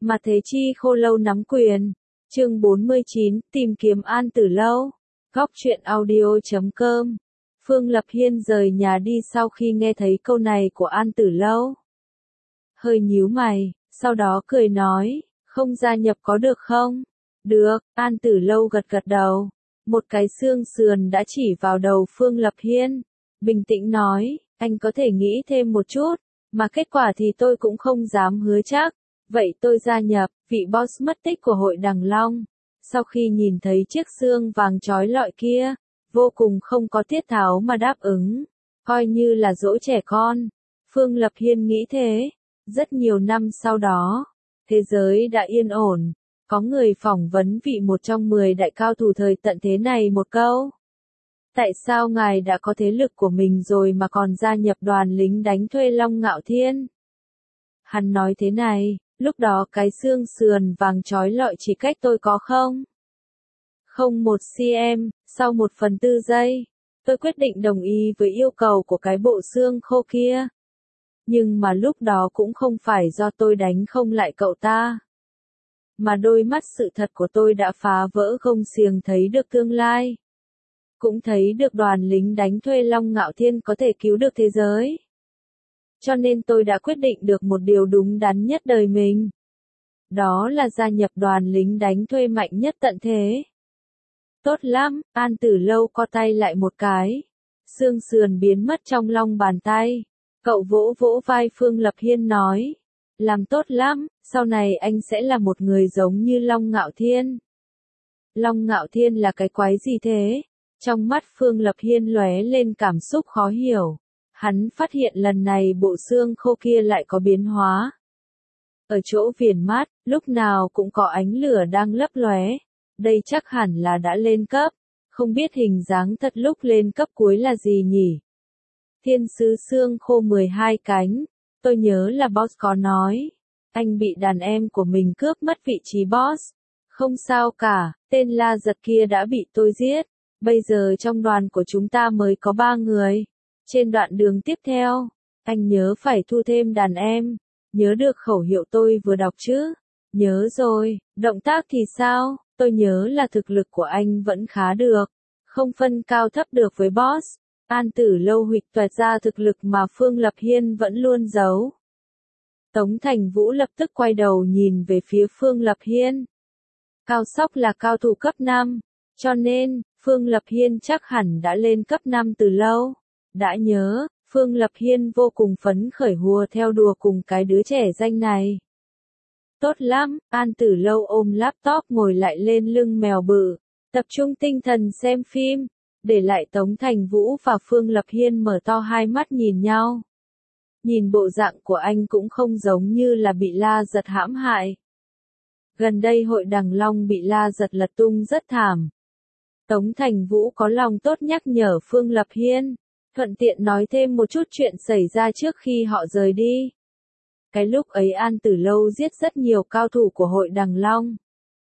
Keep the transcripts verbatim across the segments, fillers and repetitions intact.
Mà Thế Chi Khô Lâu nắm quyền. Chương bốn mươi chín, tìm kiếm An Tử Lâu. Góc truyện audio chấm com. Phương Lập Hiên rời nhà đi sau khi nghe thấy câu này của An Tử Lâu. Hơi nhíu mày, sau đó cười nói, không gia nhập có được không? Được, An Tử Lâu gật gật đầu. Một cái xương sườn đã chỉ vào đầu Phương Lập Hiên. Bình tĩnh nói, anh có thể nghĩ thêm một chút, mà kết quả thì tôi cũng không dám hứa chắc. Vậy tôi gia nhập, vị boss mất tích của hội Đằng Long. Sau khi nhìn thấy chiếc xương vàng trói lọi kia, vô cùng không có tiết tháo mà đáp ứng. Coi như là dỗ trẻ con. Phương Lập Hiên nghĩ thế. Rất nhiều năm sau đó, thế giới đã yên ổn. Có người phỏng vấn vị một trong mười đại cao thủ thời tận thế này một câu. Tại sao ngài đã có thế lực của mình rồi mà còn gia nhập đoàn lính đánh thuê Long Ngạo Thiên? Hắn nói thế này, lúc đó cái xương sườn vàng trói lọi chỉ cách tôi có không? Không một cm, sau một phần tư giây, tôi quyết định đồng ý với yêu cầu của cái bộ xương khô kia. Nhưng mà lúc đó cũng không phải do tôi đánh không lại cậu ta. Mà đôi mắt sự thật của tôi đã phá vỡ gông xiềng thấy được tương lai. Cũng thấy được đoàn lính đánh thuê Long Ngạo Thiên có thể cứu được thế giới. Cho nên tôi đã quyết định được một điều đúng đắn nhất đời mình. Đó là gia nhập đoàn lính đánh thuê mạnh nhất tận thế. Tốt lắm, An Tử Lâu co tay lại một cái. Xương sườn biến mất trong lòng bàn tay. Cậu vỗ vỗ vai Phương Lập Hiên nói. Làm tốt lắm, sau này anh sẽ là một người giống như Long Ngạo Thiên. Long Ngạo Thiên là cái quái gì thế? Trong mắt Phương Lập Hiên lóe lên cảm xúc khó hiểu. Hắn phát hiện lần này bộ xương khô kia lại có biến hóa. Ở chỗ viền mát, lúc nào cũng có ánh lửa đang lấp lóe. Đây chắc hẳn là đã lên cấp. Không biết hình dáng thật lúc lên cấp cuối là gì nhỉ? Thiên sứ xương khô mười hai cánh. Tôi nhớ là boss có nói. Anh bị đàn em của mình cướp mất vị trí boss. Không sao cả, tên La Giật kia đã bị tôi giết. Bây giờ trong đoàn của chúng ta mới có ba người. Trên đoạn đường tiếp theo, anh nhớ phải thu thêm đàn em. Nhớ được khẩu hiệu tôi vừa đọc chứ? Nhớ rồi, động tác thì sao? Tôi nhớ là thực lực của anh vẫn khá được. Không phân cao thấp được với boss. An Tử Lâu huỵch toẹt ra thực lực mà Phương Lập Hiên vẫn luôn giấu. Tống Thành Vũ lập tức quay đầu nhìn về phía Phương Lập Hiên. Cao Sóc là cao thủ cấp năm, cho nên, Phương Lập Hiên chắc hẳn đã lên cấp năm từ lâu. Đã nhớ, Phương Lập Hiên vô cùng phấn khởi hùa theo đùa cùng cái đứa trẻ danh này. Tốt lắm, An Tử Lâu ôm laptop ngồi lại lên lưng mèo bự, tập trung tinh thần xem phim, để lại Tống Thành Vũ và Phương Lập Hiên mở to hai mắt nhìn nhau. Nhìn bộ dạng của anh cũng không giống như là bị La Giật hãm hại. Gần đây hội Đằng Long bị La Giật lật tung rất thảm. Tống Thành Vũ có lòng tốt nhắc nhở Phương Lập Hiên, thuận tiện nói thêm một chút chuyện xảy ra trước khi họ rời đi. Cái lúc ấy An Tử Lâu giết rất nhiều cao thủ của hội Đằng Long.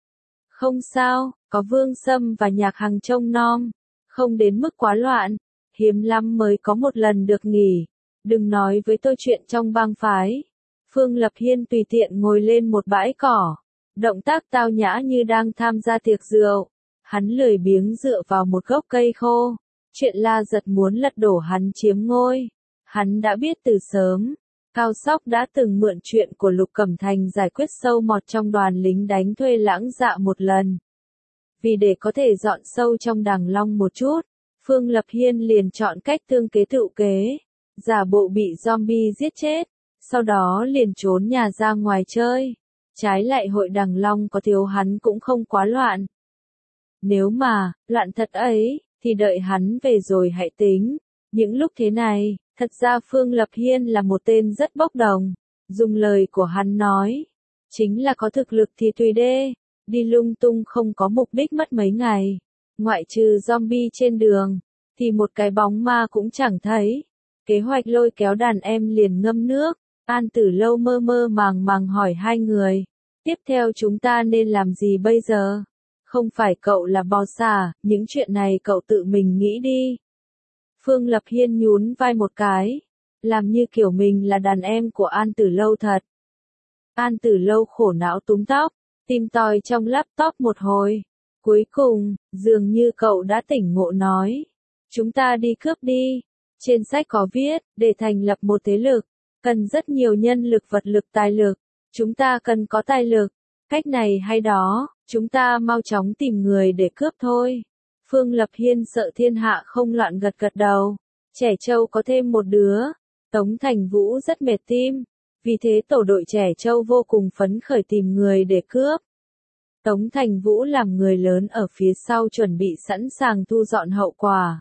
Không sao, có Vương Sâm và Nhạc Hằng trông nom, không đến mức quá loạn, hiếm lắm mới có một lần được nghỉ. Đừng nói với tôi chuyện trong bang phái. Phương Lập Hiên tùy tiện ngồi lên một bãi cỏ, động tác tao nhã như đang tham gia tiệc rượu. Hắn lười biếng dựa vào một gốc cây khô. Chuyện La Giật muốn lật đổ hắn chiếm ngôi. Hắn đã biết từ sớm. Cao Sóc đã từng mượn chuyện của Lục Cẩm Thành giải quyết sâu mọt trong đoàn lính đánh thuê Lãng Dạ một lần. Vì để có thể dọn sâu trong Đằng Long một chút, Phương Lập Hiên liền chọn cách tương kế tự kế. Giả bộ bị zombie giết chết. Sau đó liền trốn nhà ra ngoài chơi. Trái lại hội Đằng Long có thiếu hắn cũng không quá loạn. Nếu mà, loạn thật ấy, thì đợi hắn về rồi hãy tính. Những lúc thế này, thật ra Phương Lập Hiên là một tên rất bốc đồng. Dùng lời của hắn nói, chính là có thực lực thì tùy đê, đi lung tung không có mục đích mất mấy ngày. Ngoại trừ zombie trên đường, thì một cái bóng ma cũng chẳng thấy. Kế hoạch lôi kéo đàn em liền ngâm nước. An Tử Lâu mơ mơ màng màng hỏi hai người. Tiếp theo chúng ta nên làm gì bây giờ? Không phải cậu là boss à, những chuyện này cậu tự mình nghĩ đi. Phương Lập Hiên nhún vai một cái. Làm như kiểu mình là đàn em của An Tử Lâu thật. An Tử Lâu khổ não túm tóc, tìm tòi trong laptop một hồi. Cuối cùng, dường như cậu đã tỉnh ngộ nói. Chúng ta đi cướp đi. Trên sách có viết, để thành lập một thế lực, cần rất nhiều nhân lực, vật lực, tài lực. Chúng ta cần có tài lực. Cách này hay đó, chúng ta mau chóng tìm người để cướp thôi. Phương Lập Hiên sợ thiên hạ không loạn gật gật đầu. Trẻ trâu có thêm một đứa. Tống Thành Vũ rất mệt tim. Vì thế tổ đội trẻ trâu vô cùng phấn khởi tìm người để cướp. Tống Thành Vũ làm người lớn ở phía sau chuẩn bị sẵn sàng thu dọn hậu quả.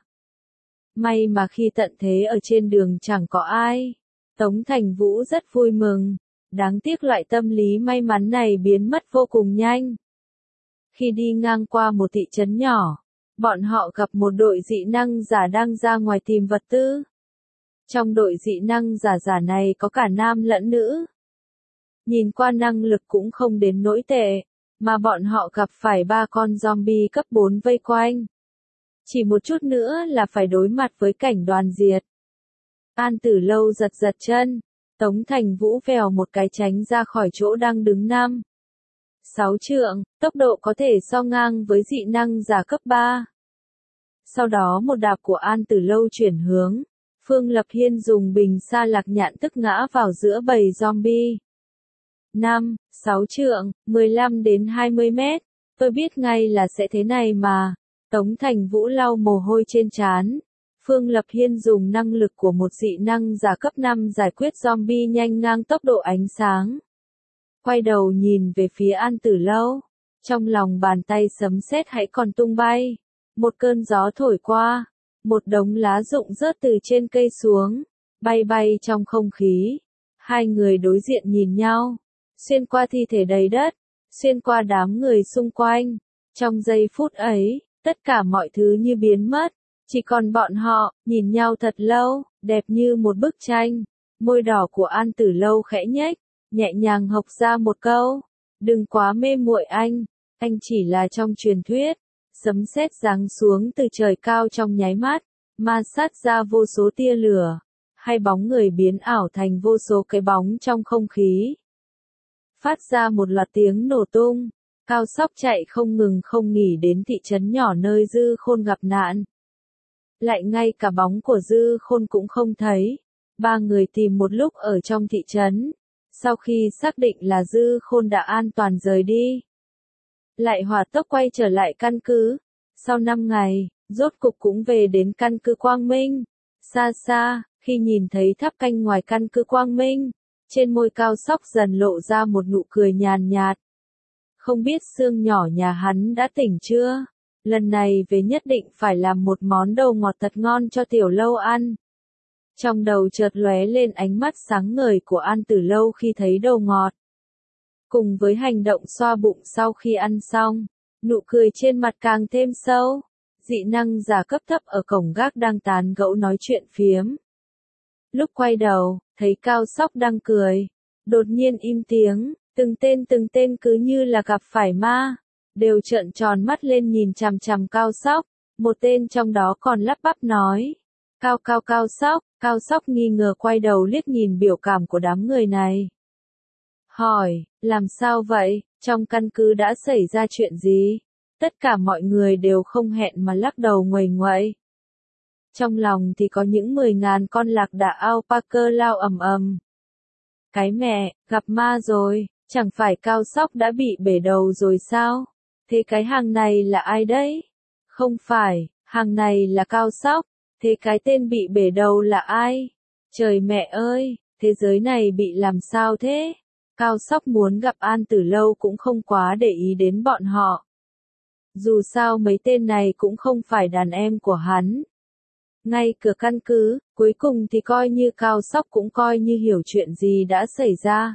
May mà khi tận thế ở trên đường chẳng có ai. Tống Thành Vũ rất vui mừng. Đáng tiếc loại tâm lý may mắn này biến mất vô cùng nhanh. Khi đi ngang qua một thị trấn nhỏ, bọn họ gặp một đội dị năng giả đang ra ngoài tìm vật tư. Trong đội dị năng giả giả này có cả nam lẫn nữ. Nhìn qua năng lực cũng không đến nỗi tệ, mà bọn họ gặp phải ba con zombie cấp bốn vây quanh. Chỉ một chút nữa là phải đối mặt với cảnh đoàn diệt. An Tử Lâu giật giật chân, Tống Thành Vũ vèo một cái tránh ra khỏi chỗ đang đứng năm. Sáu trượng, tốc độ có thể so ngang với dị năng giả cấp ba. Sau đó một đạp của An Tử Lâu chuyển hướng. Phương Lập Hiên dùng bình sa lạc nhạn tức ngã vào giữa bầy zombie. Năm, sáu trượng, mười lăm đến hai mươi mét. Tôi biết ngay là sẽ thế này mà. Tống Thành Vũ lau mồ hôi trên trán. Phương Lập Hiên dùng năng lực của một dị năng giả cấp năm giải quyết zombie nhanh ngang tốc độ ánh sáng. Quay đầu nhìn về phía An Tử Lâu. Trong lòng bàn tay sấm sét hãy còn tung bay. Một cơn gió thổi qua. Một đống lá rụng rớt từ trên cây xuống. Bay bay trong không khí. Hai người đối diện nhìn nhau. Xuyên qua thi thể đầy đất. Xuyên qua đám người xung quanh. Trong giây phút ấy, tất cả mọi thứ như biến mất. Chỉ còn bọn họ, nhìn nhau thật lâu, đẹp như một bức tranh. Môi đỏ của An Tử Lâu khẽ nhếch, nhẹ nhàng hộc ra một câu. Đừng quá mê muội anh, anh chỉ là trong truyền thuyết. Sấm sét giáng xuống từ trời cao trong nháy mắt, ma sát ra vô số tia lửa. Hai bóng người biến ảo thành vô số cái bóng trong không khí. Phát ra một loạt tiếng nổ tung. Cao Sóc chạy không ngừng không nghỉ đến thị trấn nhỏ nơi Dư Khôn gặp nạn. Lại ngay cả bóng của Dư Khôn cũng không thấy. Ba người tìm một lúc ở trong thị trấn. Sau khi xác định là Dư Khôn đã an toàn rời đi, lại hỏa tốc quay trở lại căn cứ. Sau năm ngày, rốt cục cũng về đến căn cứ Quang Minh. Xa xa, khi nhìn thấy tháp canh ngoài căn cứ Quang Minh, trên môi Cao Sóc dần lộ ra một nụ cười nhàn nhạt. Không biết xương nhỏ nhà hắn đã tỉnh chưa? Lần này về nhất định phải làm một món đồ ngọt thật ngon cho Tiểu Lâu ăn. Trong đầu chợt lóe lên ánh mắt sáng ngời của An Tử Lâu khi thấy đồ ngọt. Cùng với hành động xoa bụng sau khi ăn xong, nụ cười trên mặt càng thêm sâu. Dị năng giả cấp thấp ở cổng gác đang tán gẫu nói chuyện phiếm. Lúc quay đầu, thấy Cao Sóc đang cười. Đột nhiên im tiếng, từng tên từng tên cứ như là gặp phải ma. Đều trợn tròn mắt lên nhìn chằm chằm Cao Sóc. Một tên trong đó còn lắp bắp nói. Cao Cao Cao Sóc, Cao Sóc nghi ngờ quay đầu liếc nhìn biểu cảm của đám người này. Hỏi, làm sao vậy, trong căn cứ đã xảy ra chuyện gì? Tất cả mọi người đều không hẹn mà lắc đầu nguầy nguậy. Trong lòng thì có những mười ngàn con lạc đà alpaca lao ầm ầm. Cái mẹ, gặp ma rồi, chẳng phải Cao Sóc đã bị bể đầu rồi sao? Thế cái hàng này là ai đấy? Không phải, hàng này là Cao Sóc. Thế cái tên bị bể đầu là ai? Trời mẹ ơi, thế giới này bị làm sao thế? Cao Sóc muốn gặp An Tử Lâu cũng không quá để ý đến bọn họ. Dù sao mấy tên này cũng không phải đàn em của hắn. Ngay cửa căn cứ, cuối cùng thì coi như Cao Sóc cũng coi như hiểu chuyện gì đã xảy ra.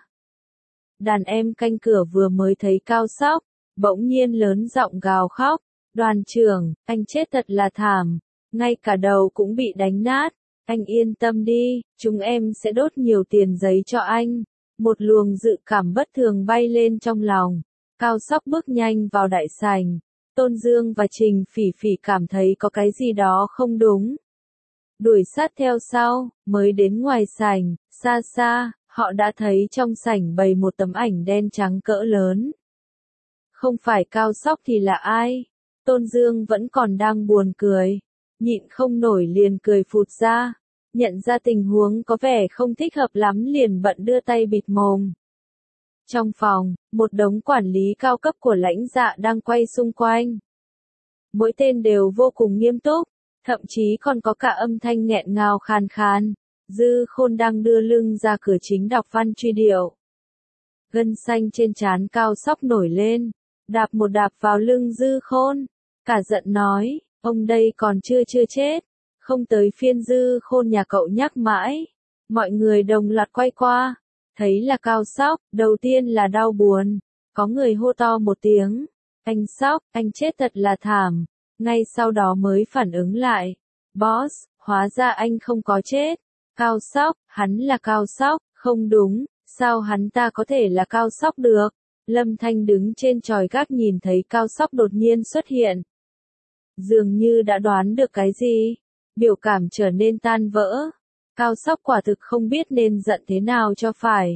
Đàn em canh cửa vừa mới thấy Cao Sóc, bỗng nhiên lớn giọng gào khóc. Đoàn trưởng, anh chết thật là thảm. Ngay cả đầu cũng bị đánh nát. Anh yên tâm đi, chúng em sẽ đốt nhiều tiền giấy cho anh. Một luồng dự cảm bất thường bay lên trong lòng. Cao Sóc bước nhanh vào đại sảnh. Tôn Dương và Trình Phỉ Phỉ cảm thấy có cái gì đó không đúng. Đuổi sát theo sau, mới đến ngoài sảnh, xa xa, Họ đã thấy trong sảnh bày một tấm ảnh đen trắng cỡ lớn. Không phải Cao Sóc thì là ai? Tôn Dương vẫn còn đang buồn cười. Nhịn không nổi liền cười phụt ra. Nhận ra tình huống có vẻ không thích hợp lắm liền bận đưa tay bịt mồm. Trong phòng, một đống quản lý cao cấp của lãnh dạ đang quay xung quanh. Mỗi tên đều vô cùng nghiêm túc, thậm chí còn có cả âm thanh nghẹn ngào khàn khàn. Dư Khôn đang đưa lưng ra cửa chính đọc văn truy điệu. Gân xanh trên trán Cao Sóc nổi lên, đạp một đạp vào lưng Dư Khôn. Cả giận nói, ông đây còn chưa chưa chết, không tới phiên Dư Khôn nhà cậu nhắc mãi. Mọi người đồng loạt quay qua, thấy là Cao Sóc, đầu tiên là đau buồn. Có người hô to một tiếng, anh Sóc, anh chết thật là thảm. Ngay sau đó mới phản ứng lại, boss, hóa ra anh không có chết. Cao Sóc, hắn là Cao Sóc, không đúng, sao hắn ta có thể là Cao Sóc được? Lâm Thanh đứng trên chòi gác nhìn thấy Cao Sóc đột nhiên xuất hiện. Dường như đã đoán được cái gì, biểu cảm trở nên tan vỡ. Cao Sóc quả thực không biết nên giận thế nào cho phải.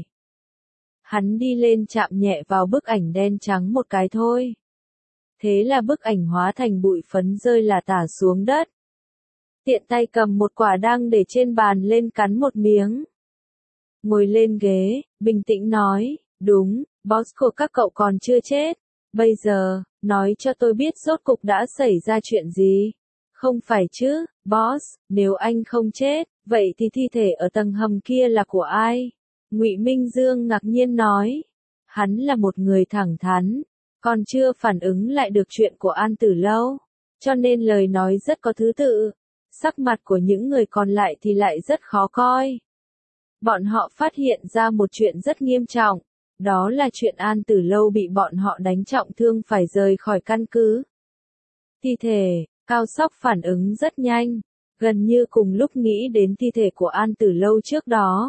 Hắn đi lên chạm nhẹ vào bức ảnh đen trắng một cái thôi. Thế là bức ảnh hóa thành bụi phấn rơi lả tả xuống đất. Tiện tay cầm một quả đang để trên bàn lên cắn một miếng. Ngồi lên ghế, bình tĩnh nói, đúng, boss của các cậu còn chưa chết. Bây giờ, nói cho tôi biết rốt cục đã xảy ra chuyện gì. Không phải chứ, boss, nếu anh không chết, vậy thì thi thể ở tầng hầm kia là của ai? Ngụy Minh Dương ngạc nhiên nói. Hắn là một người thẳng thắn, còn chưa phản ứng lại được chuyện của An Tử Lâu, cho nên lời nói rất có thứ tự. Sắc mặt của những người còn lại thì lại rất khó coi. Bọn họ phát hiện ra một chuyện rất nghiêm trọng, đó là chuyện An Tử Lâu bị bọn họ đánh trọng thương phải rời khỏi căn cứ. Thi thể, Cao Sóc phản ứng rất nhanh, gần như cùng lúc nghĩ đến thi thể của An Tử Lâu trước đó.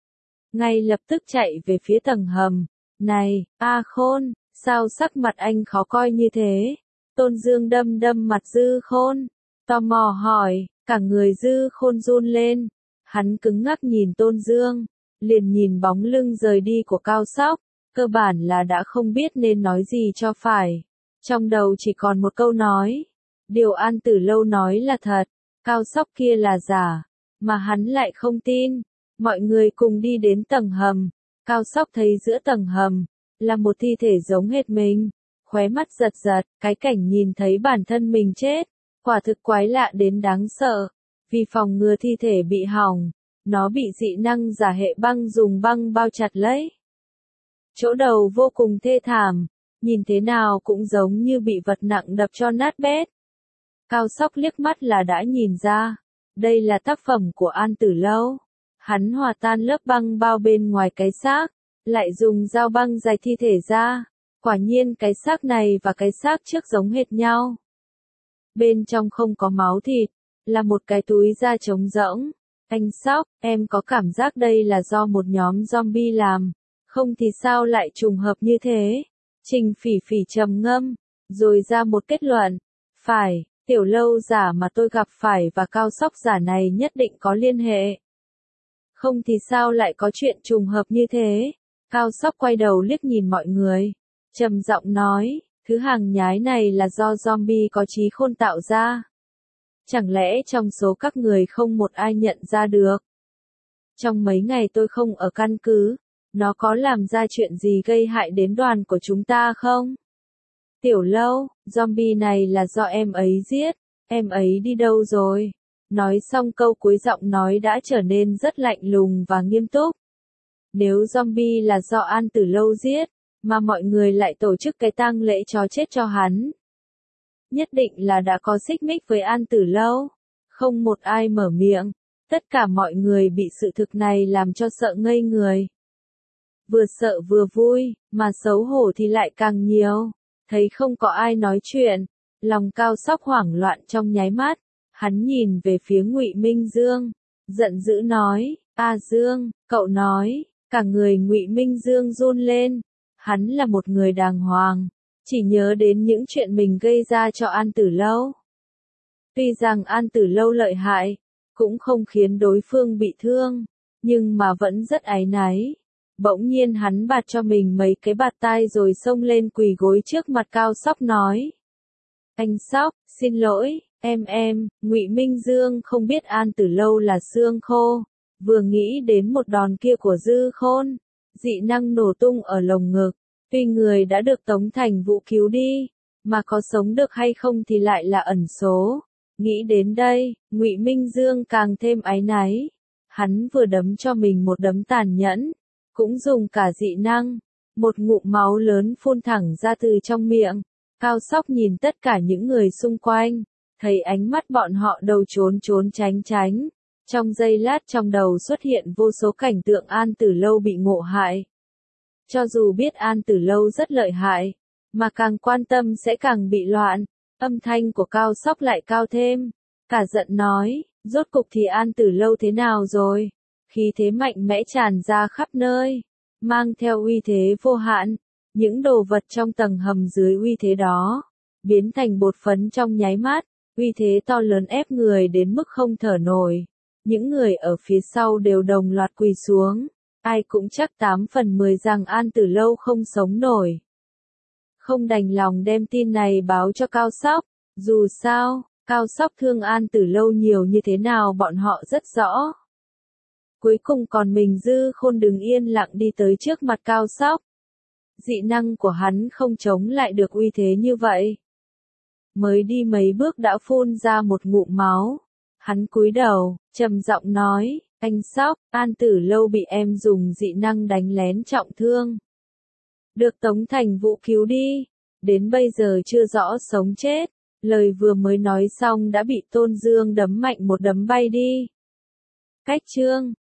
Ngay lập tức chạy về phía tầng hầm. Này, A Khôn, sao sắc mặt anh khó coi như thế? Tôn Dương đâm đâm mặt Dư Khôn, tò mò hỏi, cả người Dư Khôn run lên. Hắn cứng ngắc nhìn Tôn Dương, liền nhìn bóng lưng rời đi của Cao Sóc, cơ bản là đã không biết nên nói gì cho phải. Trong đầu chỉ còn một câu nói, điều An Tử Lâu nói là thật, Cao Sóc kia là giả, mà hắn lại không tin. Mọi người cùng đi đến tầng hầm, Cao Sóc thấy giữa tầng hầm, là một thi thể giống hệt mình, khóe mắt giật giật, cái cảnh nhìn thấy bản thân mình chết, quả thực quái lạ đến đáng sợ. Vì phòng ngừa thi thể bị hỏng, nó bị dị năng giả hệ băng dùng băng bao chặt lấy. Chỗ đầu vô cùng thê thảm, nhìn thế nào cũng giống như bị vật nặng đập cho nát bét. Cao Sóc liếc mắt là đã nhìn ra, đây là tác phẩm của An Tử Lâu. Hắn hòa tan lớp băng bao bên ngoài cái xác, lại dùng dao băng rạch thi thể ra. Quả nhiên cái xác này và cái xác trước giống hệt nhau. Bên trong không có máu thịt, là một cái túi da trống rỗng. Anh Sóc, em có cảm giác đây là do một nhóm zombie làm, không thì sao lại trùng hợp như thế? Trình Phỉ Phỉ trầm ngâm, rồi ra một kết luận. Phải, Tiểu Lâu giả mà tôi gặp phải và Cao Sóc giả này nhất định có liên hệ. Không thì sao lại có chuyện trùng hợp như thế? Cao Sóc quay đầu liếc nhìn mọi người, trầm giọng nói, thứ hàng nhái này là do zombie có trí khôn tạo ra. Chẳng lẽ trong số các người không một ai nhận ra được? Trong mấy ngày tôi không ở căn cứ, nó có làm ra chuyện gì gây hại đến đoàn của chúng ta không? Tiểu Lâu, zombie này là do em ấy giết, em ấy đi đâu rồi? Nói xong câu cuối giọng nói đã trở nên rất lạnh lùng và nghiêm túc. Nếu zombie là do An Tử Lâu giết, mà mọi người lại tổ chức cái tang lễ chó chết cho hắn, nhất định là đã có xích mích với An Tử Lâu. Không một ai mở miệng, tất cả mọi người bị sự thực này làm cho sợ ngây người. Vừa sợ vừa vui, mà xấu hổ thì lại càng nhiều. Thấy không có ai nói chuyện, lòng Cao Sóc hoảng loạn trong nháy mắt. Hắn nhìn về phía Ngụy Minh Dương, giận dữ nói, A Dương, cậu nói, cả người Ngụy Minh Dương run lên. Hắn là một người đàng hoàng, chỉ nhớ đến những chuyện mình gây ra cho An Tử Lâu. Tuy rằng An Tử Lâu lợi hại, cũng không khiến đối phương bị thương, nhưng mà vẫn rất áy náy. Bỗng nhiên hắn bạt cho mình mấy cái bạt tai rồi xông lên quỳ gối trước mặt Cao Sóc nói. Anh Sóc, xin lỗi, em em, Ngụy Minh Dương không biết An Tử Lâu là xương khô. Vừa nghĩ đến một đòn kia của Dư Khôn, dị năng nổ tung ở lồng ngực, tuy người đã được Tống Thành Vũ cứu đi, mà có sống được hay không thì lại là ẩn số. Nghĩ đến đây, Ngụy Minh Dương càng thêm áy náy. Hắn vừa đấm cho mình một đấm tàn nhẫn, cũng dùng cả dị năng, một ngụm máu lớn phun thẳng ra từ trong miệng. Cao Sóc nhìn tất cả những người xung quanh, thấy ánh mắt bọn họ đầu trốn trốn tránh tránh. Trong giây lát trong đầu xuất hiện vô số cảnh tượng An Tử Lâu bị ngộ hại. Cho dù biết An Tử Lâu rất lợi hại, mà càng quan tâm sẽ càng bị loạn, âm thanh của Cao Sóc lại cao thêm, cả giận nói, rốt cục thì An Tử Lâu thế nào rồi? Khí thế mạnh mẽ tràn ra khắp nơi, mang theo uy thế vô hạn, những đồ vật trong tầng hầm dưới uy thế đó, biến thành bột phấn trong nháy mắt, uy thế to lớn ép người đến mức không thở nổi. Những người ở phía sau đều đồng loạt quỳ xuống, ai cũng chắc tám phần mười rằng An Tử Lâu không sống nổi. Không đành lòng đem tin này báo cho Cao Sóc, dù sao, Cao Sóc thương An Tử Lâu nhiều như thế nào bọn họ rất rõ. Cuối cùng còn mình Dư Khôn đứng yên lặng đi tới trước mặt Cao Sóc. Dị năng của hắn không chống lại được uy thế như vậy. Mới đi mấy bước đã phun ra một ngụm máu. Hắn cúi đầu, trầm giọng nói, anh Sóc, An Tử Lâu bị em dùng dị năng đánh lén trọng thương. Được Tống Thành Vũ cứu đi, đến bây giờ chưa rõ sống chết. Lời vừa mới nói xong đã bị Tôn Dương đấm mạnh một đấm bay đi. Cách chương